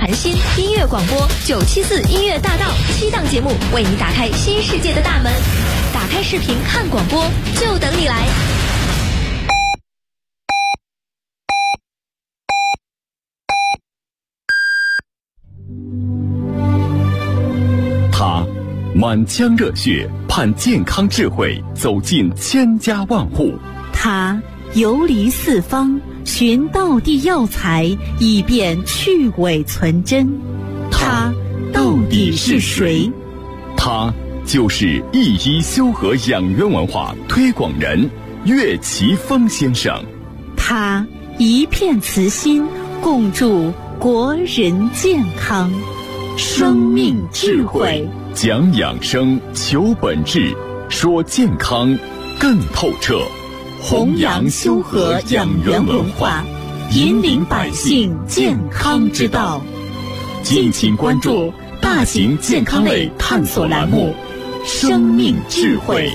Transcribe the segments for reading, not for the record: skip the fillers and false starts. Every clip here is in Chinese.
谈心音乐广播974音乐大道7档节目，为你打开新世界的大门。打开视频看广播，就等你来。 他满腔热血，盼健康智慧走进千家万户。 他游离四方，寻道地药材，以便去伪存真。他到底是谁？ 他就是一一修和养元文化推广人岳奇峰先生。 他一片慈心，共筑国人健康。生命智慧， 讲养生，求本质，说健康更透彻。 弘扬修和养元文化，引领百姓健康之道。敬请关注大型健康类探索栏目《生命智慧》。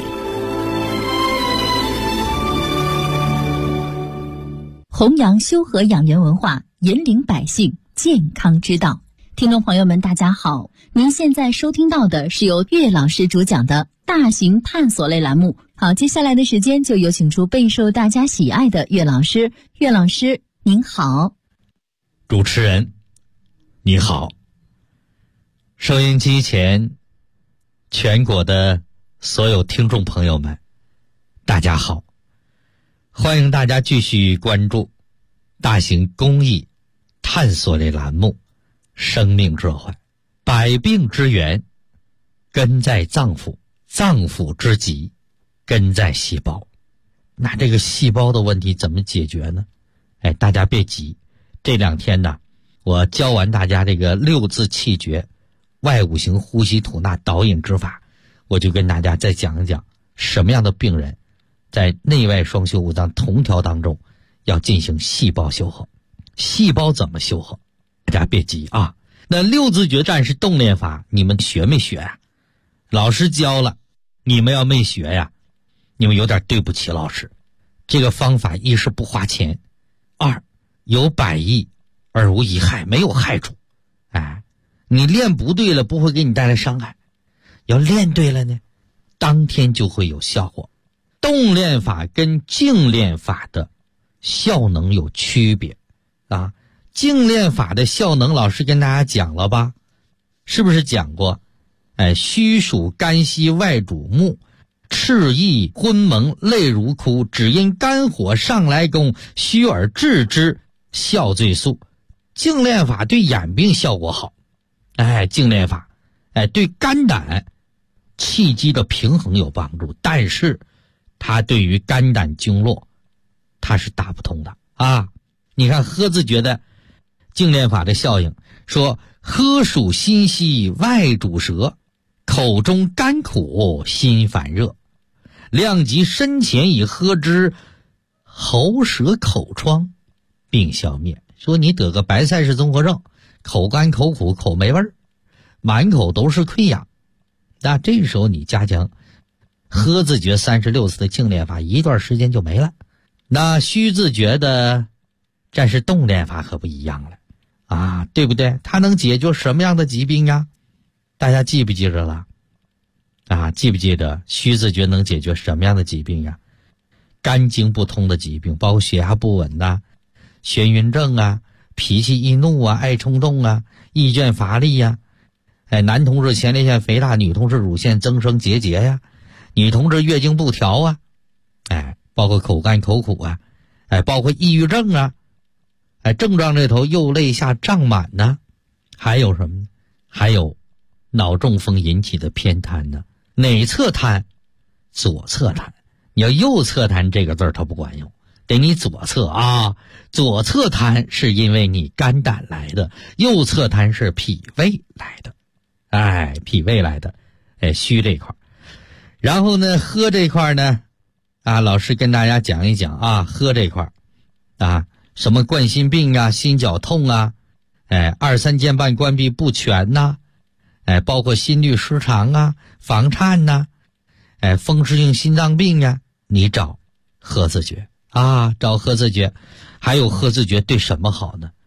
弘扬修和养元文化，引领百姓健康之道。听众朋友们，大家好，您现在收听到的是由岳老师主讲的大型探索类栏目。好，接下来的时间就有请出备受大家喜爱的岳老师。岳老师您好。 主持人你好，收音机前全国的所有听众朋友们大家好，欢迎大家继续关注大型公益探索类栏目生命智慧。百病之源根在脏腑，脏腑之疾根在细胞。那这个细胞的问题怎么解决呢？大家别急，这2天呢，我教完大家这个6字气诀外五行呼吸吐纳导引之法，我就跟大家再讲一讲什么样的病人在内外双修五脏同调当中要进行细胞修和。细胞怎么修和？大家别急啊。那6字诀战士动练法你们学没学啊？老师教了，你们要没学呀，你们有点对不起老师。这个方法一是不花钱，二有百益而无一害，没有害处。你练不对了不会给你带来伤害，要练对了呢，当天就会有效果。动练法跟静练法的效能有区别啊。静练法的效能老师跟大家讲了吧，是不是讲过？虚属肝息，外主目，赤意昏蒙，泪如哭，只因肝火上来攻，虚而治之，效最速。静练法对眼病效果好，静练法对肝胆气机的平衡有帮助，但是它对于肝胆经络它是打不通的啊。你看喝字诀的静练法的效应，说喝属心息，外主舌，口中甘苦，心烦热，量及身前以喝之，喉舌口疮病消灭。说你得个白菜氏综合症，口干口苦口没味儿，满口都是溃疡，那这时候你加强喝字诀36次的静练法，一段时间就没了。那虚字诀的战士动练法可不一样了啊，对不对？它能解决什么样的疾病呀？大家记不记着了？记不记得虚字诀能解决什么样的疾病呀？肝经不通的疾病，包括血压不稳呐、眩晕症啊、脾气易怒啊、爱冲动啊、易倦乏力呀、男同志前列腺肥大，女同志乳腺增生结节呀、女同志月经不调啊，包括口干口苦啊，包括抑郁症啊，症状这头右肋下胀满呢，还有什么呢？还有脑中风引起的偏瘫呢。哪侧瘫？左侧瘫。你要右侧瘫这个字它不管用，得你左侧啊。左侧瘫是因为你肝胆来的，右侧瘫是脾胃来的。脾胃来的，虚这块。然后呢，喝这块呢，老师跟大家讲一讲啊，喝这块什么冠心病啊、心绞痛啊、二三间瓣关闭不全呐、包括心律失常啊、房颤呐、风湿性心脏病呀，你找喝字诀啊，找喝字诀。还有喝字诀对什么好呢？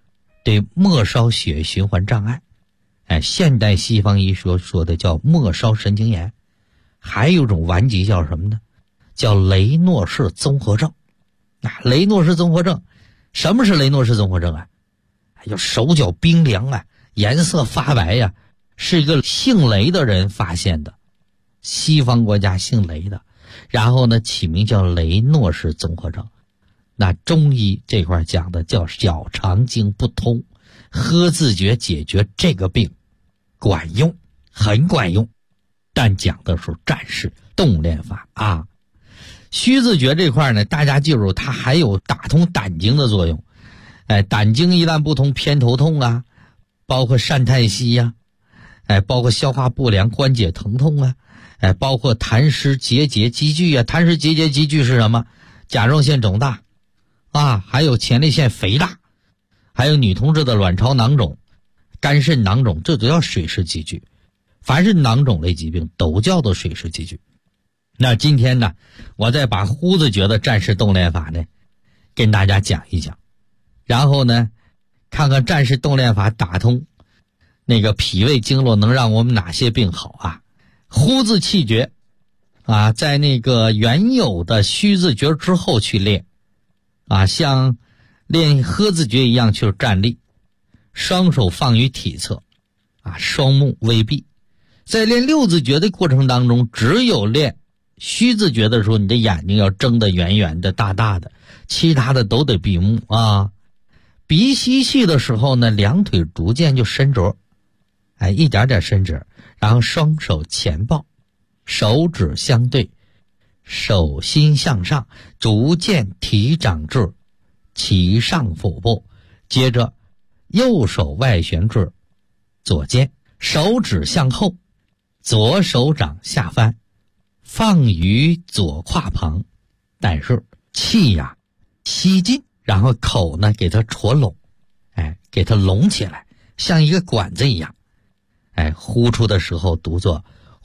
对末梢血液循环障碍。现代西方医学说的叫末梢神经炎。还有一种顽疾叫什么呢？叫雷诺氏综合症。雷诺氏综合症，什么是雷诺氏综合症啊？就手脚冰凉啊，颜色发白呀，是一个姓雷的人发现的，西方国家姓雷的，然后呢起名叫雷诺氏综合症。那中医这块讲的叫小肠经不通，喝自觉解决这个病管用，很管用，但讲的是战士动练法啊。虚自觉这块呢，大家记住它还有打通胆经的作用。胆经一旦不通，偏头痛啊，包括疝太息呀，包括消化不良、关节疼痛啊，包括痰湿结节积聚啊。痰湿结节积聚是什么？甲状腺肿大啊，还有前列腺肥大，还有女同志的卵巢囊肿、肝肾囊肿，这都叫水湿积聚。凡是囊肿类疾病都叫做水湿积聚。那今天呢，我再把呼子诀的战士动练法呢跟大家讲一讲，然后呢看看战士动练法打通那个脾胃经络能让我们哪些病好啊。呼字气诀啊，在那个原有的虚字诀之后去练啊，像练喝字诀一样去站立，双手放于体侧啊，双目微闭。在练六字诀的过程当中，只有练虚字诀的时候，你的眼睛要睁得圆圆的大大的，其他的都得闭目啊。鼻吸气的时候呢，两腿逐渐就伸直，一点点伸直，然后双手前抱，手指相对，手心向上，逐渐提掌至其上腹部，接着右手外旋至左肩，手指向后，左手掌下翻，放于左胯旁，但是气呀吸进，然后口呢给它戳拢，给它拢起来，像一个管子一样。呼出的时候读作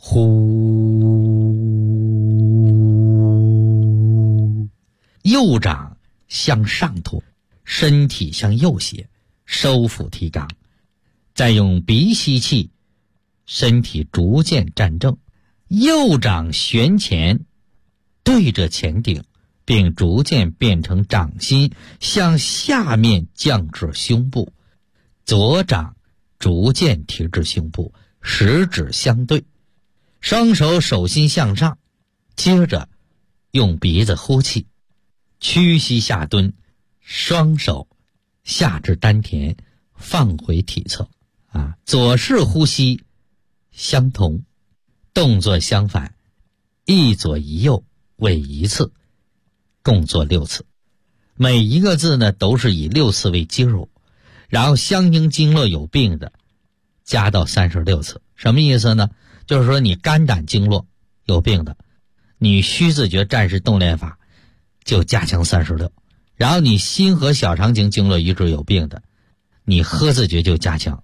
呼，右掌向上托，身体向右斜，收腹提肛，再用鼻吸气，身体逐渐站正，右掌旋前对着前顶，并逐渐变成掌心向下面降至胸部，左掌逐渐提至胸部，食指相对，双手手心向上，接着用鼻子呼气，屈膝下蹲，双手下至丹田，放回体侧啊，左式呼吸相同，动作相反，一左一右为一次，共做6次。每一个字呢都是以6次为基数，然后相应经络有病的加到36次。什么意思呢？就是说你肝胆经络有病的，你虚字诀战士动练法就加强36，然后你心和小肠经经络一致有病的，你喝字诀就加强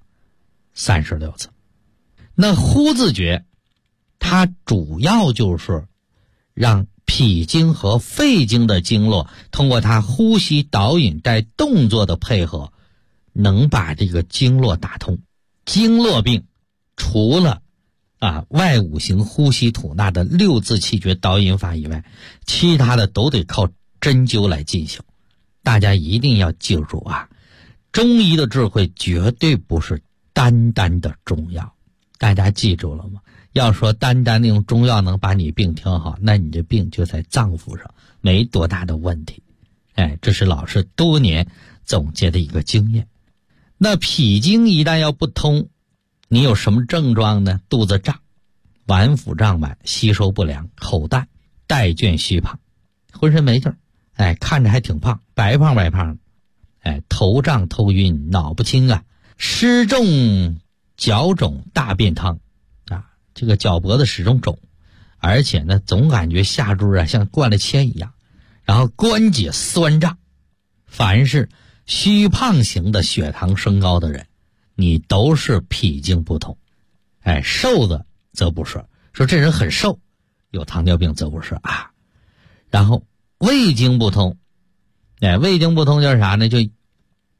36次。那呼字诀它主要就是让脾经和肺经的经络通过它呼吸导引带动作的配合，能把这个经络打通。经络病除了外五行呼吸吐纳的6字气诀导引法以外，其他的都得靠针灸来进行。大家一定要记住啊，中医的智慧绝对不是单单的中药，大家记住了吗？要说单单用中药能把你病调好，那你这病就在脏腑上，没多大的问题。这是老师多年总结的一个经验。那脾经一旦要不通，你有什么症状呢？肚子胀，脘腹胀满，吸收不良，口淡，带倦虚胖，浑身没劲儿，看着还挺胖，白胖白胖的，头胀头晕，脑不清啊，湿重脚肿，大便汤啊，这个脚脖子始终肿，而且呢总感觉下肢像灌了铅一样，然后关节酸胀。凡是虚胖型的血糖升高的人，你都是脾经不通。瘦的则不是，说这人很瘦有糖尿病则不是啊。然后胃经不通，胃经不通就是啥呢？就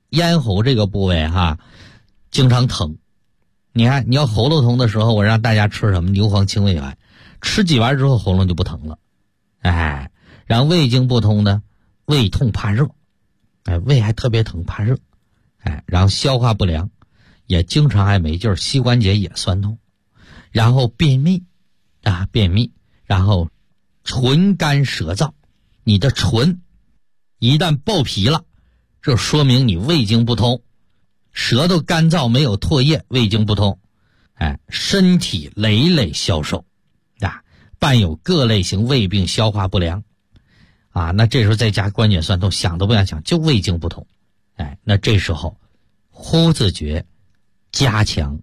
咽喉这个部位经常疼。你看，你要喉咙疼的时候，我让大家吃什么牛黄清胃丸，吃几丸之后喉咙就不疼了。然后胃经不通呢，胃痛怕热，胃还特别疼怕热，然后消化不良，也经常还没劲儿，膝关节也酸痛，然后便秘，然后唇干舌燥，你的唇一旦爆皮了，这说明你胃经不通，舌头干燥没有唾液，胃经不通，身体累累消瘦，伴有各类型胃病、消化不良，那这时候再加关节酸痛，想都不想想，就胃经不通，那这时候呼字诀加强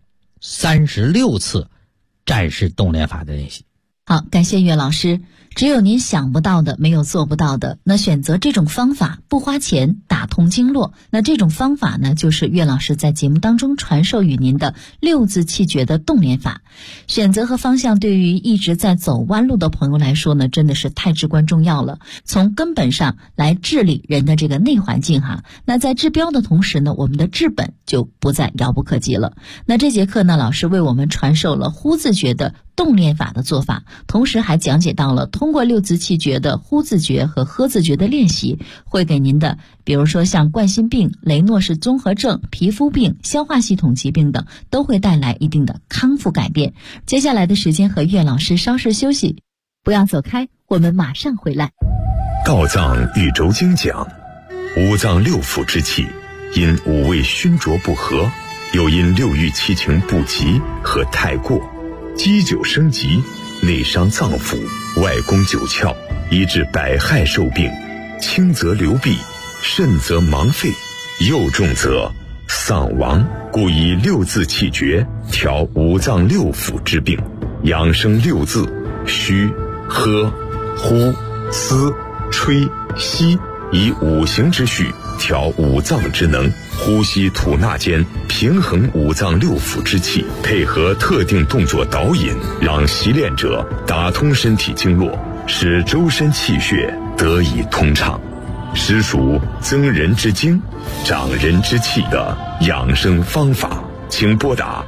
36次战士动联法的练习。 好，感谢岳老师。只有您想不到的，没有做不到的。那选择这种方法不花钱，打通经络，那这种方法呢，就是岳老师在节目当中传授与您的6字气诀的动联法。选择和方向对于一直在走弯路的朋友来说呢，真的是太至关重要了。从根本上来治理人的这个内环境那在治标的同时呢，我们的治本就不再遥不可及了。那这节课呢，老师为我们传授了呼字诀的动联法的做法，同时还讲解到了通过6字气诀的呼字诀和喝字诀的练习，会给您的比如说像冠心病、雷诺氏综合症、皮肤病、消化系统疾病等，都会带来一定的康复改变。接下来的时间和岳老师稍事休息，不要走开，我们马上回来。 道藏宇宙经讲，五脏六腑之气因五味熏浊不和，又因六欲七情不及和太过，积久生疾，内伤脏腑，外攻九窍，以致百害受病，轻则流弊，甚则盲废，又重则丧亡。故以6字气诀调五脏六腑之病，养生6字：虚、喝、呼、思、吹、吸，以五行之序调五脏之能，呼吸吐纳间平衡五脏六腑之气，配合特定动作导引，让习练者打通身体经络，使周身气血得以通畅，实属增人之精、长人之气的养生方法。请拨打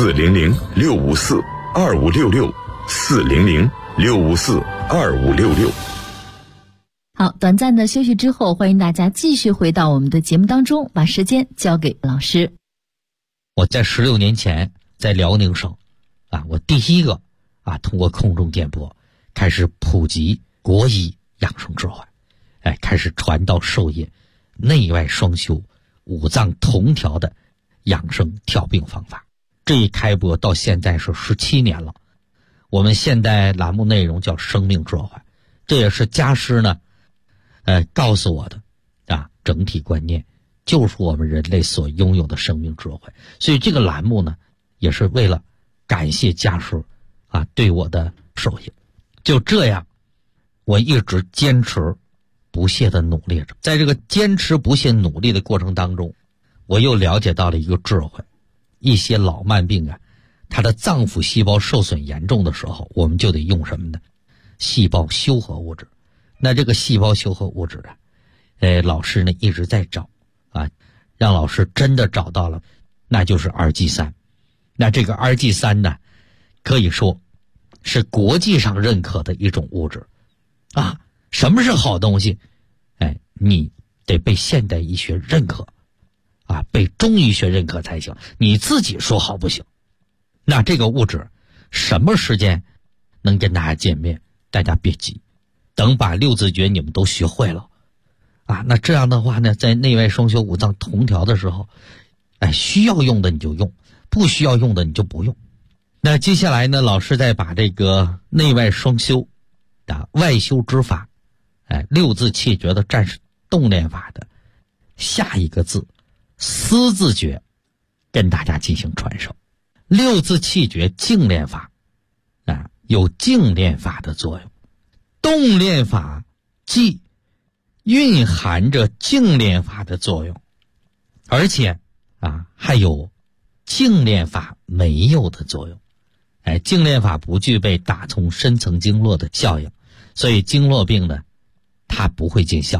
400-654-2566 400-654-2566。 好，短暂的休息之后，欢迎大家继续回到我们的节目当中，把时间交给老师。 我在16年前在辽宁省我第一个通过空中电波开始普及国医养生智慧，开始传道授业，内外双修、五脏同调的养生调病方法。这一开播到现在是17年了。我们现在栏目内容叫生命智慧，这也是家师呢告诉我的整体观念，就是我们人类所拥有的生命智慧。所以这个栏目呢，也是为了感谢家师对我的授业。就这样，我一直坚持不懈的努力着。在这个坚持不懈努力的过程当中，我又了解到了一个智慧：一些老慢病它的脏腑细胞受损严重的时候，我们就得用什么呢？细胞修合物质。那这个细胞修合物质老师呢一直在找让老师真的找到了，那就是 RG3。那这个 RG3呢，可以说是国际上认可的一种物质什么是好东西？你得被现代医学认可被中医学认可才行，你自己说好不行。那这个物质什么时间能跟大家见面？大家别急，等把6字诀你们都学会了那这样的话呢，在内外双修五脏同调的时候需要用的你就用，不需要用的你就不用。那接下来呢，老师再把这个内外双修外修之法6字气诀的战士动联法的下一个字思字诀跟大家进行传授。6字气诀静练法有静练法的作用，动练法既蕴含着静练法的作用，而且还有静练法没有的作用。静练法不具备打通深层经络的效应，所以经络病呢它不会见效果，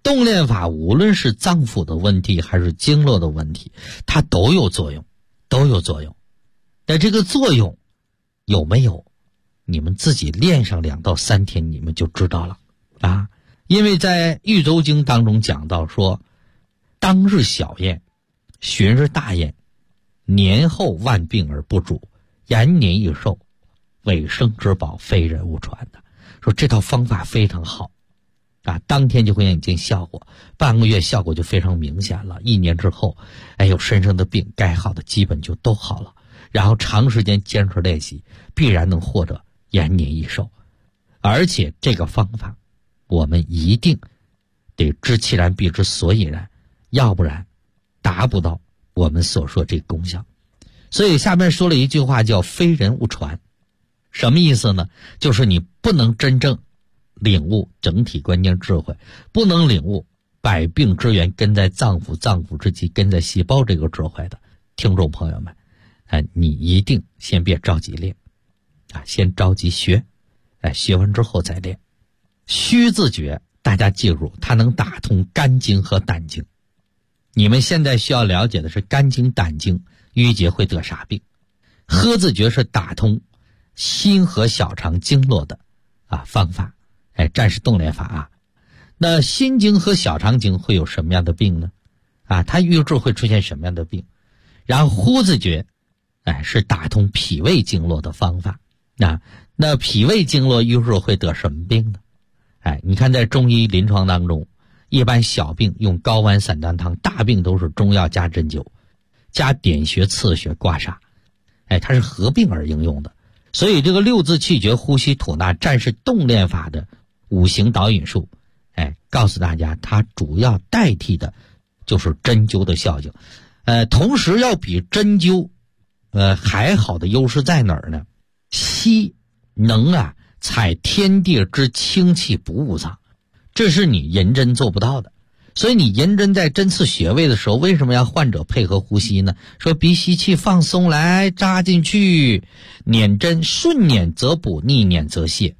动炼法无论是脏腑的问题还是经络的问题，它都有作用，都有作用。但这个作用有没有，你们自己练上2到3天你们就知道了啊。因为在《玉州经》当中讲到说，当日小宴，旬日大宴，年后万病而不主，延年益寿，尾生之宝，非人勿传的。说这套方法非常好啊，当天就会让你见效果，半个月效果就非常明显了，1年之后，有身上的病该好的基本就都好了。然后长时间坚持练习，必然能获得延年益寿。而且这个方法我们一定得知其然必知所以然，要不然达不到我们所说这个功效。所以下面说了一句话叫非人勿传。什么意思呢？就是你不能真正领悟整体关键智慧，不能领悟百病之源根在脏腑，脏腑之基根在细胞这个智慧的听众朋友们，你一定先别着急练先着急学，学完之后再练。虚字诀大家记住，它能打通肝经和胆经。你们现在需要了解的是肝经胆经淤结会得啥病。喝字诀是打通心和小肠经络的方法，战士动炼法啊。那心经和小肠经会有什么样的病呢？它预治会出现什么样的病？然后呼字诀是打通脾胃经络的方法。那脾胃经络预治会得什么病呢？你看在中医临床当中，一般小病用睾丸散丹汤，大病都是中药加针灸加点穴刺穴刮痧，它是合并而应用的。所以这个6字气诀呼吸吐纳战士动炼法的5行导引术，告诉大家它主要代替的就是针灸的效应。同时要比针灸还好的优势在哪儿呢？吸能采天地之清气不误脏，这是你银针做不到的。所以你银针在针刺穴位的时候，为什么要患者配合呼吸呢？说鼻吸气放松来扎进去，捻针顺捻则补，逆捻则泻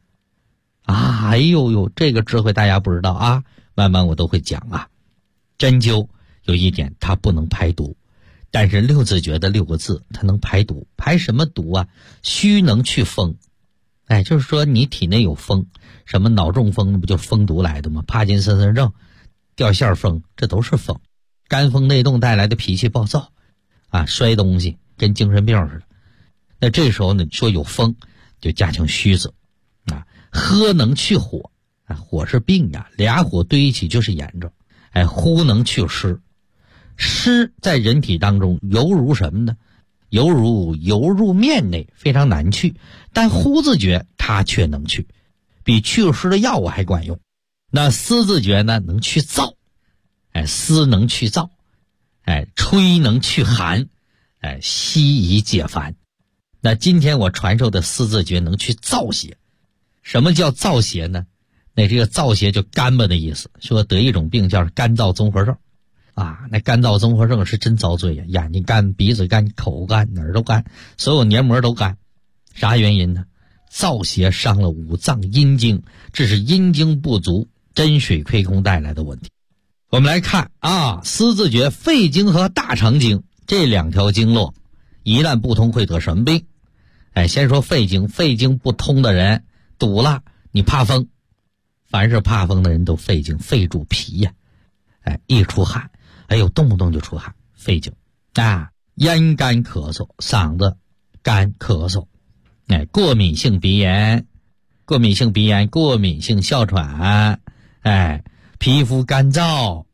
这个智慧大家不知道啊，慢慢我都会讲针灸有一点它不能排毒，但是6字诀的6个字它能排毒。排什么毒啊？虚能去风。就是说你体内有风，什么脑中风不就风毒来的吗？帕金森氏症、掉线风，这都是风。肝风内动带来的脾气暴躁摔东西跟精神病似的。那这时候呢，说有风就加强虚字喝能去火火是病俩火堆一起就是炎症。呼能去湿，湿在人体当中犹如什么呢？犹如油入面内，非常难去。但呼字诀它却能去，比祛湿的药物还管用。那思字诀呢，能去燥，思能去燥，吹能去寒，息以解烦。那今天我传授的思字诀能去燥邪。什么叫燥邪呢？那这个燥邪就干巴的意思，说得一种病叫干燥综合症那干燥综合症是真遭罪眼睛干，鼻子干，口干，哪儿都干，所有黏膜都干。啥原因呢？燥邪伤了5脏阴经，这是阴经不足，真水亏空带来的问题。我们来看思字诀肺经和大肠经这2条经络一旦不通会得什么病？先说肺经。肺经不通的人堵了，你怕风，凡是怕风的人都肺经，肺主脾一出汗动不动就出汗，肺经咽干咳嗽，嗓子干咳嗽，过敏性鼻炎，过敏性哮喘，皮肤干燥，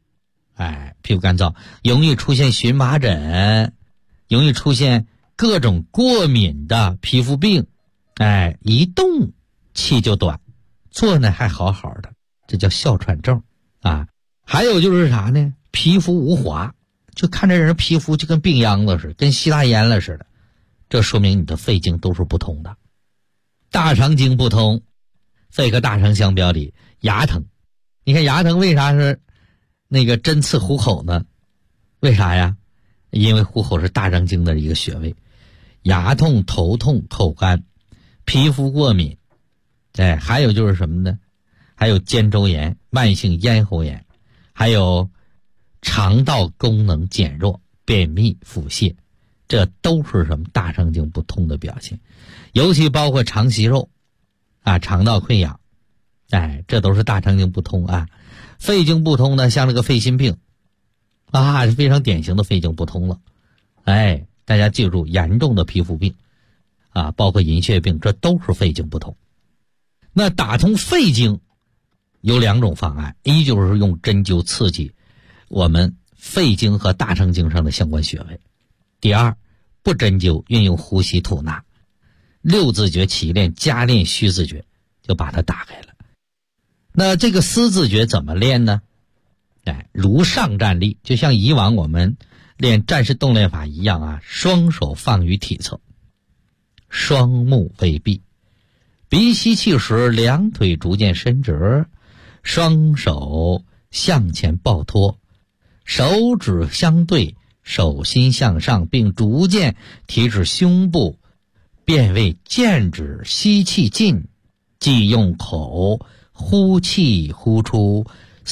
容易出现荨麻疹，容易出现各种过敏的皮肤病，一动气就短，坐呢还好好的，这叫哮喘症还有就是啥呢？皮肤无华，就看这人皮肤就跟病秧子似的，跟希腊烟了似的，这说明你的肺经都是不通的。大肠经不通，肺和大肠相表里，牙疼。你看牙疼为啥是那个针刺虎口呢？为啥呀？因为虎口是大肠经的一个穴位。牙痛、头痛、口干、皮肤过敏，还有就是什么呢？还有肩周炎、慢性咽喉炎， 还有肠道功能减弱、便秘、腹泻，这都是什么大肠经不通的表现。尤其包括肠息肉啊、肠道溃疡，这都是大肠经不通啊。肺经不通呢，像这个肺心病啊，是非常典型的肺经不通了。大家记住，严重的皮肤病啊，包括银屑病，这都是肺经不通。那打通肺经有2种方案，一就是用针灸刺激我们肺经和大肠经上的相关穴位，第二不针灸，运用呼吸吐纳，六字诀起练加练虚字诀，就把它打开了。那这个丝字诀怎么练呢？如上站立，就像以往我们练战士动练法一样啊，双手放于体侧，双目微闭，鼻吸气时两腿逐渐伸直，双手向前抱托，手指相对，手心向上，并逐渐提至胸部，变为剑指吸气进，即用口呼气呼出，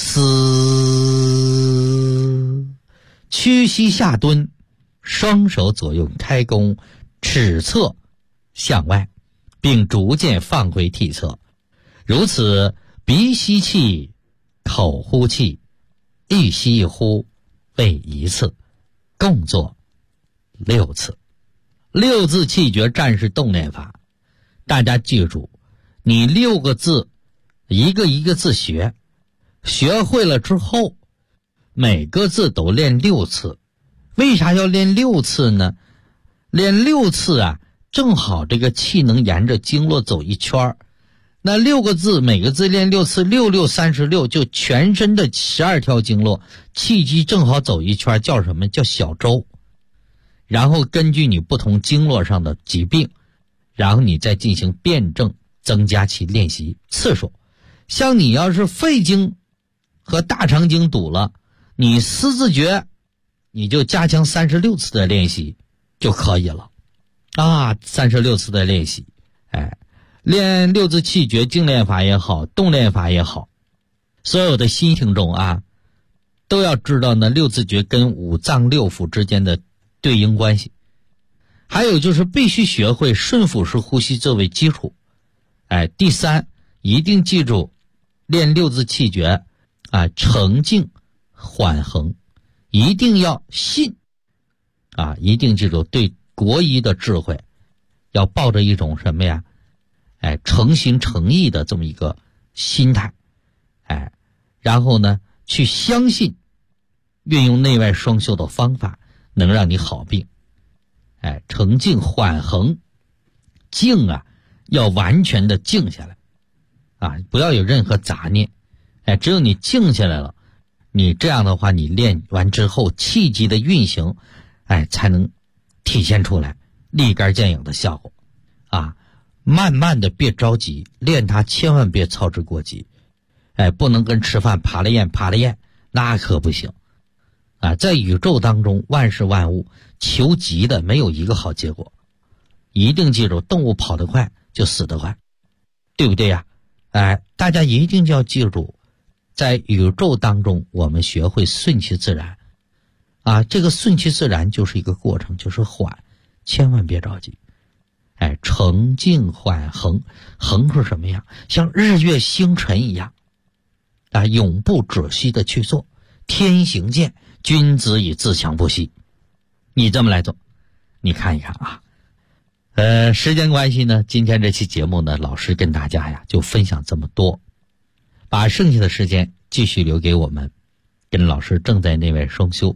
嘶，屈膝下蹲，双手左右开弓，尺侧向外，并逐渐放回体侧。如此鼻吸气，口呼气，一吸一呼为1次，共做6次。6字气诀战士动练法，大家记住，你6个字一个一个字学会了之后，每个字都练6次。为啥要练6次呢？练6次啊，正好这个气能沿着经络走一圈，那6个字每个字练6次，6 6 36，就全身的12条经络气机正好走一圈，叫什么？叫小周。然后根据你不同经络上的疾病，然后你再进行辩证，增加其练习次数。像你要是肺经和大肠经堵了，你丝字诀你就加强36次的练习就可以了啊，36次的练习。练6字气诀静练法也好，动练法也好，所有的新听众啊，都要知道呢6字诀跟5脏6腑之间的对应关系。还有就是必须学会顺腹式呼吸作为基础。第三，一定记住练6字气诀啊，沉静缓衡，一定要信啊，一定记住对国医的智慧要抱着一种什么呀？诚心诚意的这么一个心态，然后呢，去相信运用内外双修的方法能让你好病。沉静缓衡，静啊，要完全的静下来啊，不要有任何杂念。只有你静下来了，你这样的话，你练完之后气机的运行，才能体现出来立竿见影的效果啊。慢慢的，别着急，练它千万别操之过急。不能跟吃饭爬了咽，那可不行啊。在宇宙当中，万事万物求急的没有一个好结果。一定记住，动物跑得快就死得快，对不对呀？大家一定要记住，在宇宙当中，我们学会顺其自然啊。这个顺其自然就是一个过程，就是缓，千万别着急。沉静缓衡，衡是什么样？像日月星辰一样啊，永不止息的去做。天行健，君子以自强不息。你这么来做，你看一看啊。时间关系呢，今天这期节目呢，老师跟大家呀就分享这么多，把剩下的时间继续留给我们跟老师正在内外双修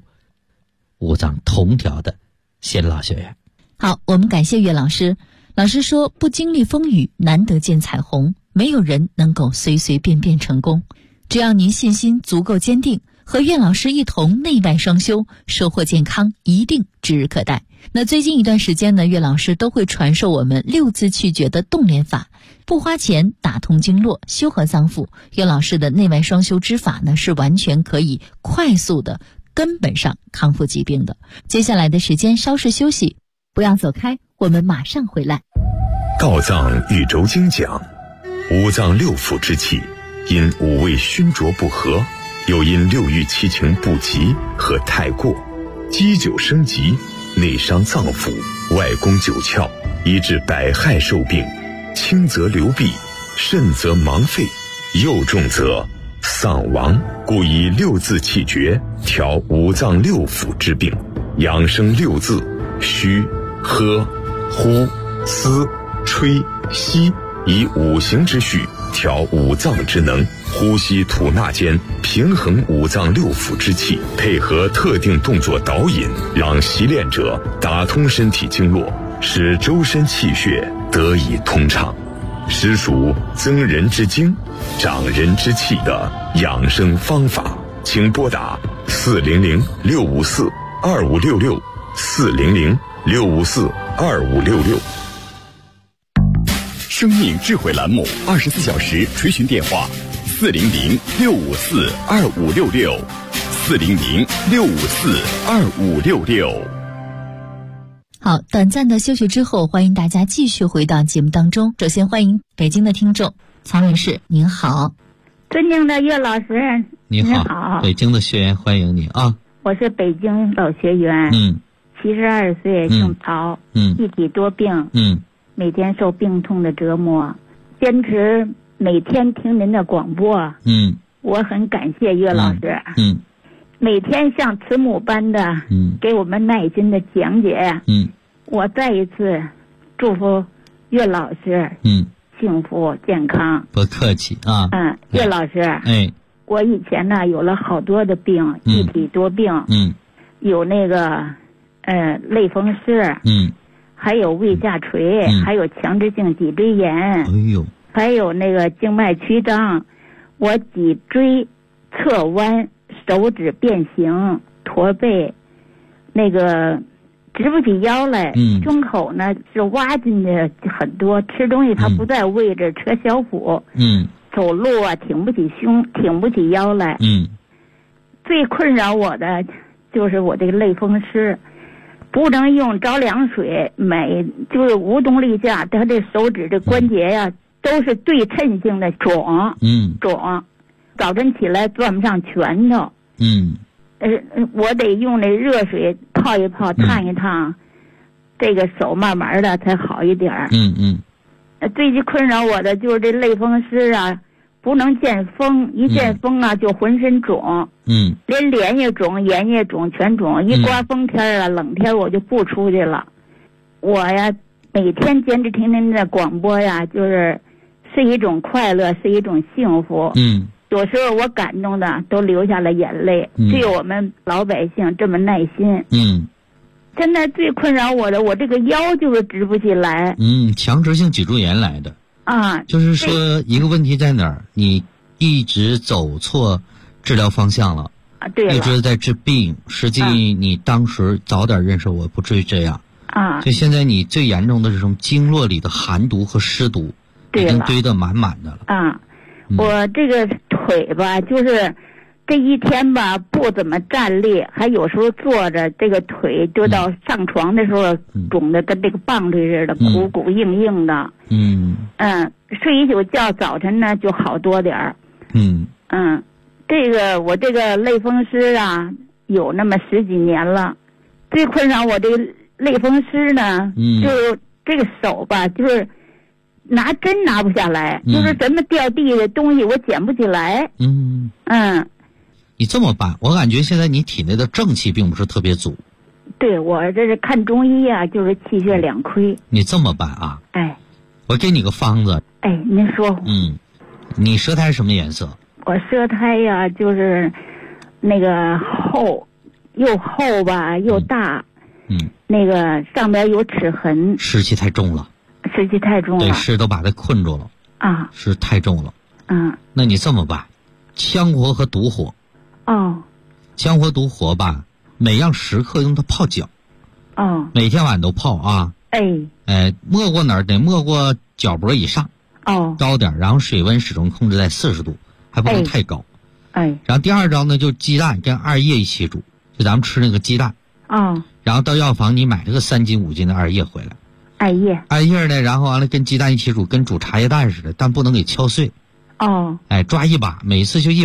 5脏同调的新老学员。 好，我们感谢岳老师。老师说，不经历风雨，难得见彩虹，没有人能够随随便便成功。只要您信心足够坚定，和岳老师一同内外双修，收获健康一定指日可待。那最近一段时间呢，岳老师都会传授我们6字气诀的动练法，不花钱打通经络，修合脏腑。岳老师的内外双修之法呢，是完全可以快速的根本上康复疾病的。接下来的时间稍事休息，不要走开，我们马上回来。 道藏宇宙经讲，5脏6腑之气因5味熏浊不和， 又因六欲七情不及和太过，积久生疾，内伤脏腑，外攻九窍，以致百害受病，轻则流弊，甚则盲废，又重则丧亡。故以六字气诀调五脏六腑之病，养生六字：虚、喝、呼、思、吹、吸，以五行之序调五脏之能，呼吸吐纳间平衡五脏六腑之气，配合特定动作导引，让习练者打通身体经络，使周身气血得以通畅，实属增人之精，长人之气的养生方法。请拨打400-6546-2566，400-6546-2566。 生命智慧栏目24小时垂询电话：400-654-2566，400-654-2566。 好，短暂的休息之后，欢迎大家继续回到节目当中。首先欢迎北京的听众曹女士，您好。 尊敬的岳老师， 你好，北京的学员欢迎你啊！ 我是北京老学员，72岁，姓曹，一体多病，每天受病痛的折磨，坚持每天听您的广播，我很感谢岳老师，每天像慈母般的，给我们耐心的讲解，我再一次祝福岳老师，幸福健康。 不客气啊。 岳老师，我以前呢有了好多的病，一体多病，有那个类风湿，还有胃下垂，还有强直性脊椎炎，还有那个静脉曲张，我脊椎侧弯，手指变形，驼背，那个直不起腰来，胸口呢是挖进去很多，吃东西它不在位置，扯小腹，走路啊挺不起胸，挺不起腰来，最困扰我的就是我这个类风湿，不能用着凉水，就是无动力下，他这手指这关节呀，都是对称性的肿，早晨起来攥不上拳头，我得用那热水泡一泡，烫一烫，这个手慢慢的才好一点。最困扰我的就是这类风湿啊，不能见风，一见风啊就浑身肿，连脸也肿，眼也肿，全肿。一刮风天啊，冷天我就不出去了。我呀，每天坚持听您的广播呀，是一种快乐，是一种幸福。有时候我感动的都流下了眼泪，只有我们老百姓这么耐心。现在最困扰我的，我这个腰就是直不起来。 强直性脊柱炎来的啊，就是说一个问题在哪儿？你一直走错治疗方向了啊，对了，一直在治病，实际你当时早点认识我，不至于这样啊。所以现在你最严重的是什么？经络里的寒毒和湿毒已经堆得满满的了啊。我这个腿吧，就是这一天吧不怎么站立，还有时候坐着，这个腿就到上床的时候肿的跟这个棒槌似的，鼓鼓硬硬的。睡一宿觉，早晨呢就好多点儿。这个我这个类风湿啊，有那么10几年了。最困扰我这个类风湿呢，就这个手吧，就是拿针拿不下来，就是什么掉地的东西我捡不起来。你这么办，我感觉现在你体内的正气并不是特别足。对，我这是看中医啊，就是气血两亏。你这么办啊？我给你个方子。您说。你舌苔什么颜色？我舌苔呀，就是那个厚，又厚吧，又大。那个上边有齿痕。湿气太重了。对，湿都把它困住了啊，是太重了。那你这么办，羌活和独活。羌活独活吧，每样10克用它泡脚。每天晚上都泡啊。没过哪儿得没过脚脖以上。高点，然后水温始终控制在40度，还不能太高。然后第二招呢，就鸡蛋跟2叶一起煮，就咱们吃那个鸡蛋。然后到药房你买这个3斤5斤的2叶回来。2叶呢，然后完了跟鸡蛋一起煮，跟煮茶叶蛋似的，但不能给敲碎。抓一把，每次就一把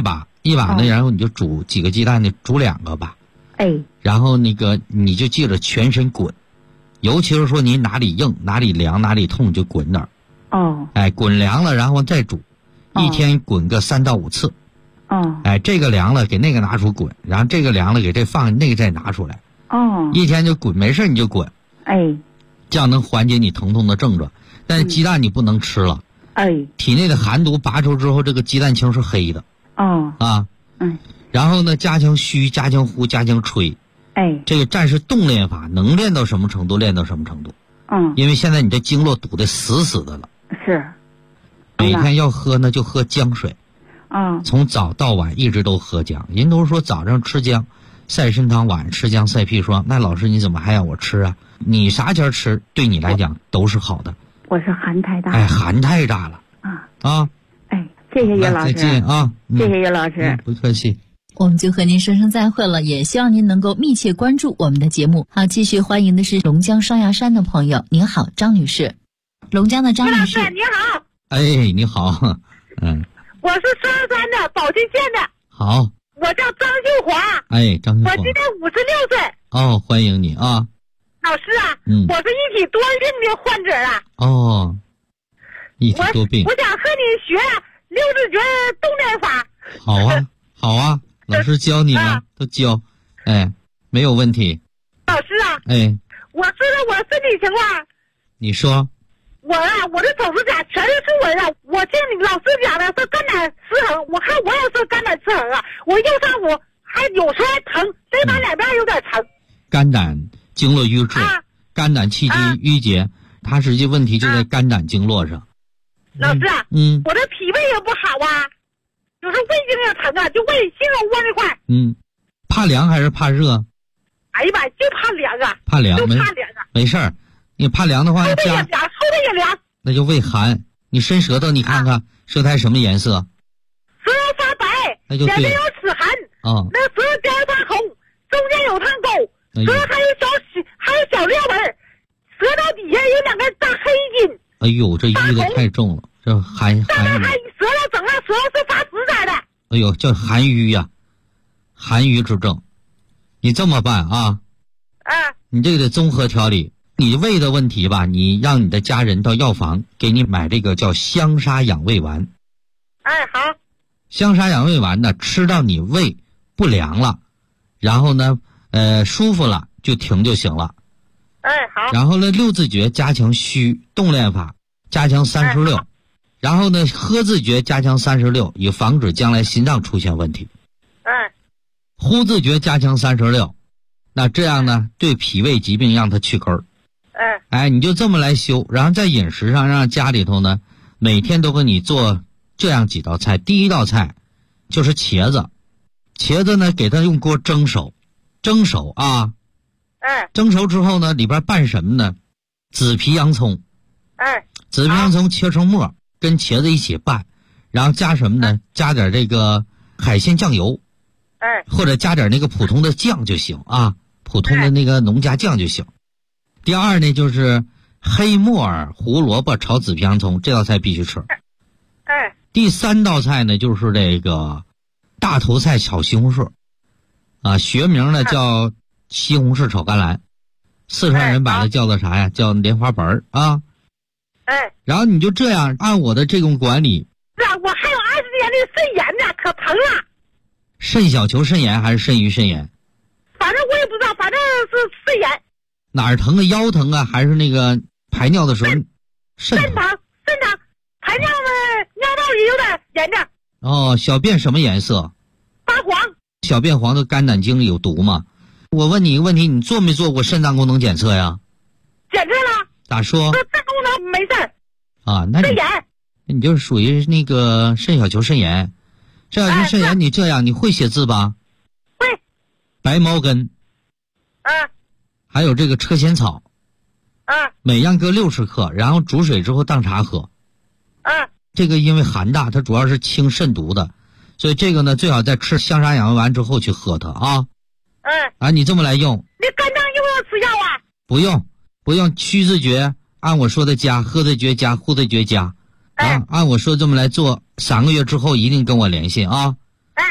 一把呢，然后你就煮几个鸡蛋呢，煮2个吧。然后那个你就记着全身滚，尤其是说你哪里硬哪里凉哪里痛就滚点儿。滚凉了然后再煮，一天滚个3到5次。这个凉了给那个拿出滚，然后这个凉了给这放那个再拿出来。一天就滚，没事你就滚。这样能缓解你疼痛的症状。但是鸡蛋你不能吃了。体内的寒毒拔出之后，这个鸡蛋清是黑的。然后呢，加强虚，加强呼，加强吹。这个战士动练法能练到什么程度？练到什么程度？因为现在你这经络堵得死死的了。 是。 每天要喝呢就喝姜水。从早到晚一直都喝姜。人都说早上吃姜赛参汤，晚上吃姜赛砒霜。那老师你怎么还让我吃啊？你啥前吃对你来讲都是好的。 我是寒太大。 寒太大了。 谢谢叶老师。 再见啊！ 谢谢叶老师。 不客气。 我们就和您说声再会了，也希望您能够密切关注我们的节目。好，继续欢迎的是龙江双鸭山的朋友。您好，张女士。龙江的张女士。 你好。 你好。 我是双鸭山的宝鸡县的。 好。 我叫张秀华。 张秀华。 我今年56岁。 欢迎你啊。 老师啊，我是一体多病的患者啊。一体多病。我想和你学六字诀动练法。 好啊，老师教你了，都教。没有问题。 老师啊。我知道我身体情况。 你说。 我的手指甲全是竖纹啊！我听你老师讲的是肝胆失衡，我看我也是肝胆失衡啊！我右上腹还有时候还疼，肋旁两边有点疼。 肝胆经络瘀滞，肝胆气机郁结，它实际问题就在肝胆经络上。 老师啊，我的脾胃也不好啊，有时候胃经也疼啊，就胃心口窝那块。 怕凉还是怕热？ 哎呀妈，就怕凉啊！ 怕凉， 就怕凉啊！ 没事儿，你怕凉的话， 后背也凉，后背也凉。 那就胃寒。你伸舌头，你看看舌苔什么颜色？ 舌头发白， 那就对。 两边有齿痕。那舌头边发红，中间有烫沟，舌头还有小裂纹，舌头底下有2根大黑筋。 哎呦，这淤的太重了，这寒舌头整个舌头是发紫色的。 哎呦，叫寒瘀呀，寒瘀之症。你这么办啊？你这个得综合调理。你胃的问题吧，你让你的家人到药房给你买这个叫香砂养胃丸。 好。 香砂养胃丸呢，吃到你胃不凉了，然后呢，舒服了就停就行了。 好。 然后呢，六字诀加强虚，动练法加强36，然后呢，喝字诀加强36，以防止将来心脏出现问题。呼字诀加强36，那这样呢，对脾胃疾病让它去根儿。你就这么来修，然后在饮食上让家里头呢，每天都给你做这样几道菜。第一道菜就是茄子，茄子呢给它用锅蒸熟啊。蒸熟之后呢，里边拌什么呢？紫皮洋葱。紫皮洋葱切成末，跟茄子一起拌，然后加什么呢？加点这个海鲜酱油。或者加点那个普通的酱就行啊，普通的那个农家酱就行。第二呢，就是黑木耳、胡萝卜炒紫皮洋葱，这道菜必须吃。第3道菜呢，就是这个大头菜炒西红柿，学名呢叫西红柿炒甘蓝，四川人把它叫做啥呀？叫莲花白啊。然后你就这样按我的这种管理。 我还有20年的肾炎呢，可疼了。 肾小球肾炎还是肾盂肾炎？ 反正我也不知道，反正是肾炎。 哪儿疼啊？腰疼啊？还是那个排尿的时候？肾疼。 排尿的尿道里有点炎症。 小便什么颜色？ 发黄。 小便黄的肝胆经里有毒吗？我问你一个问题，你做没做过肾脏功能检测呀？ 检测了。 咋说？ 肾功能没事。 那肾炎。 你就是属于那个肾小球肾炎。肾小球肾炎，你这样你会写字吧？ 会。 白茅根。还有这个车前草。每样各60克，然后煮水之后当茶喝。这个因为寒大，它主要是清肾毒的，所以这个呢最好在吃香砂养胃丸之后去喝它啊。你这么来用。 你肝脏用不用吃药啊？ 不用，虚字诀按我说的加，喝字诀加，呼字诀加。按我说这么来做，3个月之后一定跟我联系啊。 好。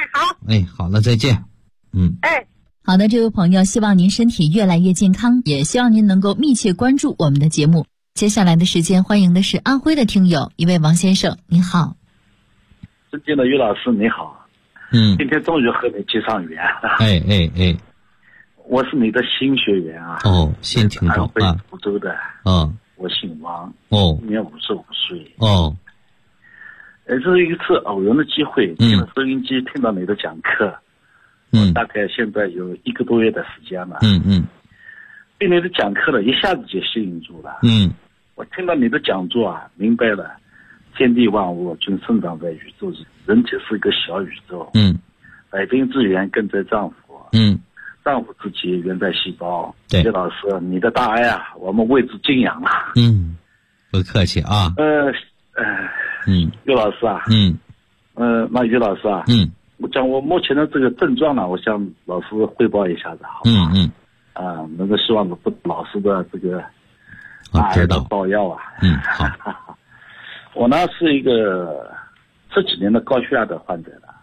哎，好了，再见。 哎， 好的，这位朋友，希望您身体越来越健康，也希望您能够密切关注我们的节目。接下来的时间，欢迎的是安徽的听友，一位王先生，你好。 尊敬的于老师，你好。今天终于和你接上缘了。 哎， 我是你的新学员啊。 哦，新听众啊。 安徽福州的。我姓王。今年55岁。这是一次偶然的机会，听了收音机，听到你的讲课。大概现在有1个多月的时间了。被你的讲课呢，一下子就吸引住了。我听到你的讲座啊，明白了，天地万物均生长在宇宙里，人体是一个小宇宙。百病之源根在脏腑。脏腑之结源在细胞。 对， 于老师，你的大爱啊，我们为之敬仰啊。 不客气啊。 于老师啊。那于老师啊。我讲我目前的这个症状呢，我向老师汇报一下子，好吧？能够希望老师的这个大爱的照耀啊。 好。 我呢是一个这几年的高血压的患者了。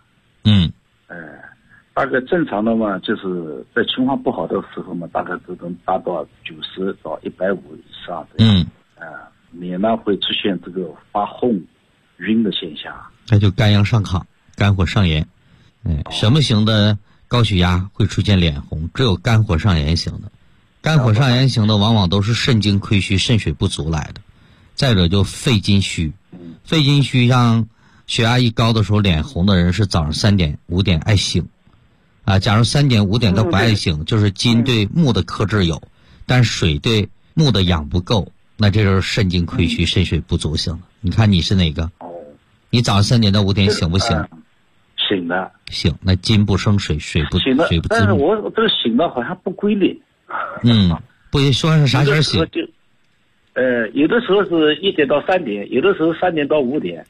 大概正常的嘛，就是在情况不好的时候嘛，大概都能达到90到150以上的。脸呢会出现这个发红、晕的现象。 那就肝阳上亢，肝火上炎。什么型的高血压会出现脸红？只有肝火上炎型的。肝火上炎型的往往都是肾精亏虚、肾水不足来的。再者就肺金虚。肺金虚像血压一高的时候脸红的人是早上3点5点爱醒。假如3点5点都不爱醒，就是金对木的克制有，但水对木的养不够，那这就是肾精亏虚、肾水不足型的。你看你是哪个？你早上3点到5点醒不醒？ 醒的。 醒，那金不生水，水不醒的， 水不滋。 但是我这个醒的好像不规律。 不说是啥时醒？ 有的时候是1点到3点，有的时候3点到5点。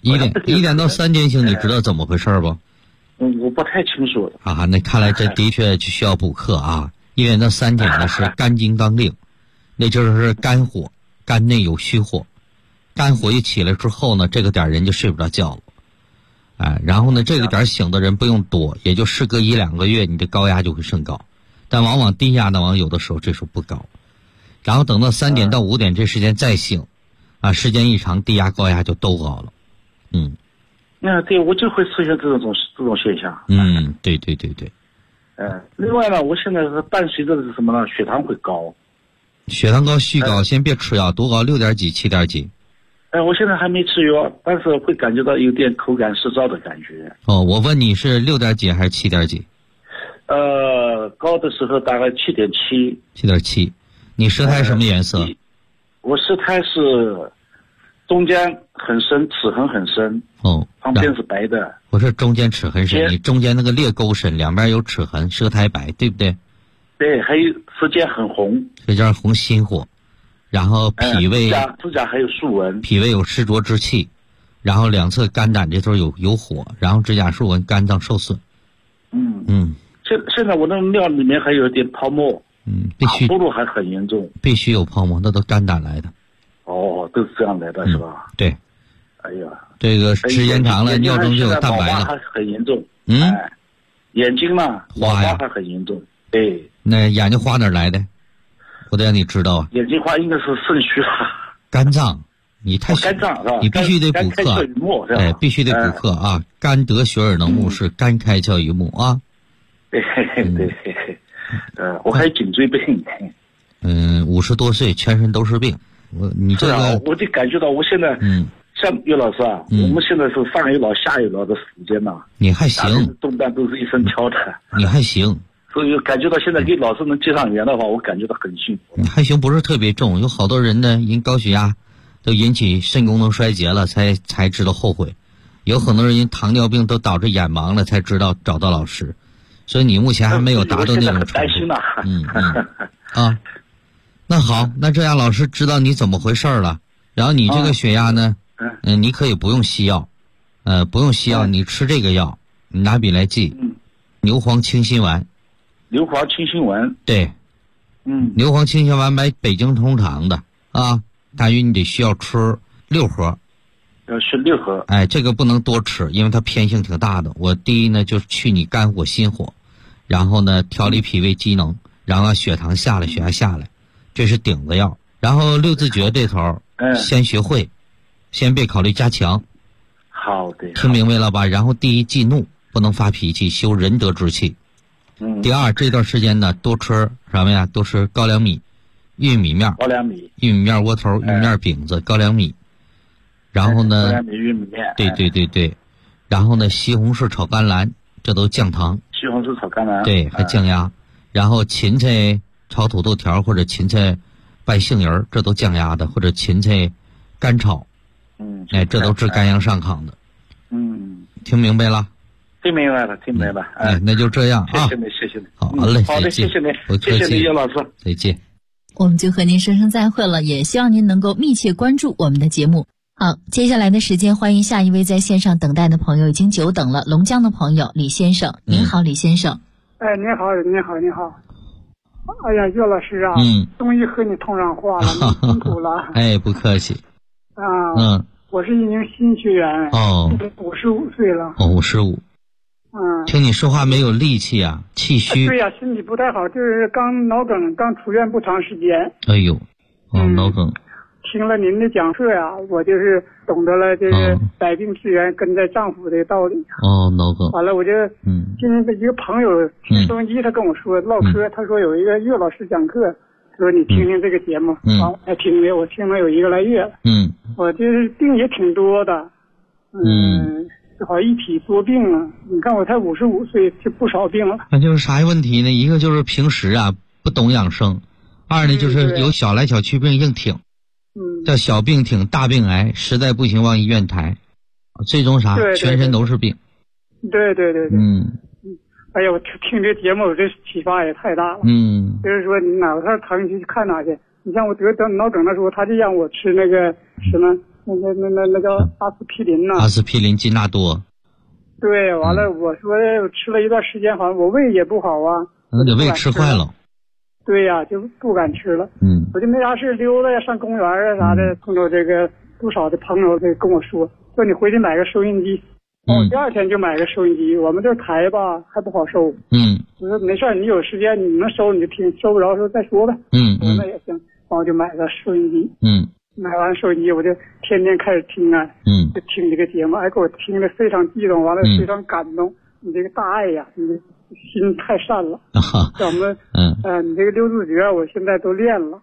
1点到3点醒，你知道怎么回事不？ 我不太清楚。 那看来这的确就需要补课啊。1点到3点呢是肝经刚令，那就是肝火，肝内有虚火，肝火一起来之后呢，这个点人就睡不着觉了。然后呢，这个点醒的人不用多，也就事隔1-2个月，你的高压就会升高，但往往低压呢，有的时候这时候不高，然后等到3点到5点这时间再醒，时间一长，低压高压就都高了。 对，我就会出现这种现象。 对。 另外呢，我现在是伴随着是什么呢？血糖会高。 血糖高虚高，先别吃药，多高？6点几、7点几？ 我现在还没吃药，但是会感觉到有点口干舌燥的感觉。 我问你是6点几还是7点几？ 高的时候大概7.7。 7.7。你舌苔什么颜色？ 我舌苔是中间很深，齿痕很深。旁边是白的。 我是中间齿痕深，你中间那个裂沟深，两边有齿痕，舌苔白，对不对？ 对，还有舌尖很红。 舌尖红，心火。然后脾胃， 指甲还有竖纹， 脾胃有湿浊之气，然后两侧肝胆这头有火，然后指甲竖纹，肝脏受损。 现在我的尿里面还有点泡沫。 必须呼噜还很严重， 必须有泡沫，那都肝胆来的。 都是这样来的，是吧？ 对。 哎呀， 这个时间长了，尿中就有蛋白了。 还很严重。眼睛呢， 花呀， 还很严重。对。 那眼睛花哪来的？我得让你知道啊。 眼睛花应该是肾虚了。 肝脏，你太肝脏是吧？ 你必须得补课。必须得补课啊！肝得血而能目，是肝开窍于目啊。 对。我还有颈椎病。 50多岁，全身都是病。你这个， 我就感觉到我现在，像于老师啊，我们现在是上一劳下一劳的时间呐。 你还行， 重担都是一身挑的。 你还行， 所以感觉到现在跟老师能接上缘的话，我感觉到很幸福。 你还行，不是特别重，有好多人呢，因高血压都引起肾功能衰竭了，才知道后悔。有很多人因糖尿病都导致眼盲了，才知道找到老师。所以你目前还没有达到那种程度。 担心了。 那好，那这样老师知道你怎么回事了。然后你这个血压呢，你可以不用西药，不用西药，你吃这个药，你拿笔来记，牛黄清心丸。 牛黄清心丸。 对。牛黄清心丸买北京通堂的啊，大约你得需要吃6盒。 要吃6盒。 哎，这个不能多吃，因为它偏性挺大的。我第一呢就是去你肝火心火，然后呢调理脾胃机能，然后让血糖下来，血压下来，这是顶子药。然后六字诀这头，先学会，先别考虑加强。 好的。 听明白了吧？然后第一，忌怒，不能发脾气，修仁德之气。第二，这段时间呢，多吃什么呀？多吃高粱米、玉米面、玉米面窝头、玉米面饼子、高粱米。然后呢？ 高粱米、玉米面。 对。然后呢，西红柿炒甘蓝，这都降糖。 西红柿炒甘蓝。 对，还降压。然后芹菜炒土豆条或者芹菜拌杏仁，这都降压的，或者芹菜干炒。哎，这都治肝阳上亢的。听明白了？ 听明白了。 哎，那就这样啊。 谢谢你。 好嘞， 好的，谢谢你，谢谢你，叶老师。 再见。 我们就和您说声再会了，也希望您能够密切关注我们的节目。好，接下来的时间，欢迎下一位在线上等待的朋友，已经久等了，龙江的朋友李先生。您好，李先生。 哎，你好。哎呀，岳老师啊，终于和你通上话了，你辛苦了。 哎，不客气。 我是一名新学员。55岁了。 55。听你说话没有力气啊，气虚。 对呀，身体不太好，就是刚脑梗，刚出院不长时间。 哎呦，脑梗。 听了您的讲课呀，我就是懂得了就是百病之源根在脏腑的道理。 脑梗。 完了，我就今天的一个朋友听收音机，他跟我说唠嗑，他说有一个岳老师讲课，说你听听这个节目。还听了，我听了有1个来月了。我这病也挺多的。好一体多病啊！你看我才55岁，就不少病了。 那就是啥问题呢？一个就是平时啊不懂养生，二呢就是有小来小去病硬挺，叫小病挺大病癌，实在不行往医院抬，最终啥？全身都是病。 对。哎呀，我听这节目，我这启发也太大了。就是说你哪块疼你去看哪去。你像我得脑梗的时候，他就让我吃那个什么。那叫阿司匹林呐， 阿司匹林、金纳多。 对，完了，我说吃了一段时间，好像我胃也不好啊。 那给胃吃坏了。 对呀，就不敢吃了。我就没啥事溜达呀，上公园啊啥的，碰到这个不少的朋友跟我说你回去买个收音机。我第2天就买个收音机，我们这台吧还不好收。我说没事，你有时间你能收你就听，收不着时候再说呗。我说那也行，完我就买个收音机。买完收音机，我就天天开始听啊，就听这个节目，给我听得非常激动，完了非常感动。你这个大爱呀，你的心太善了。像我们，你这个6字诀，我现在都练了。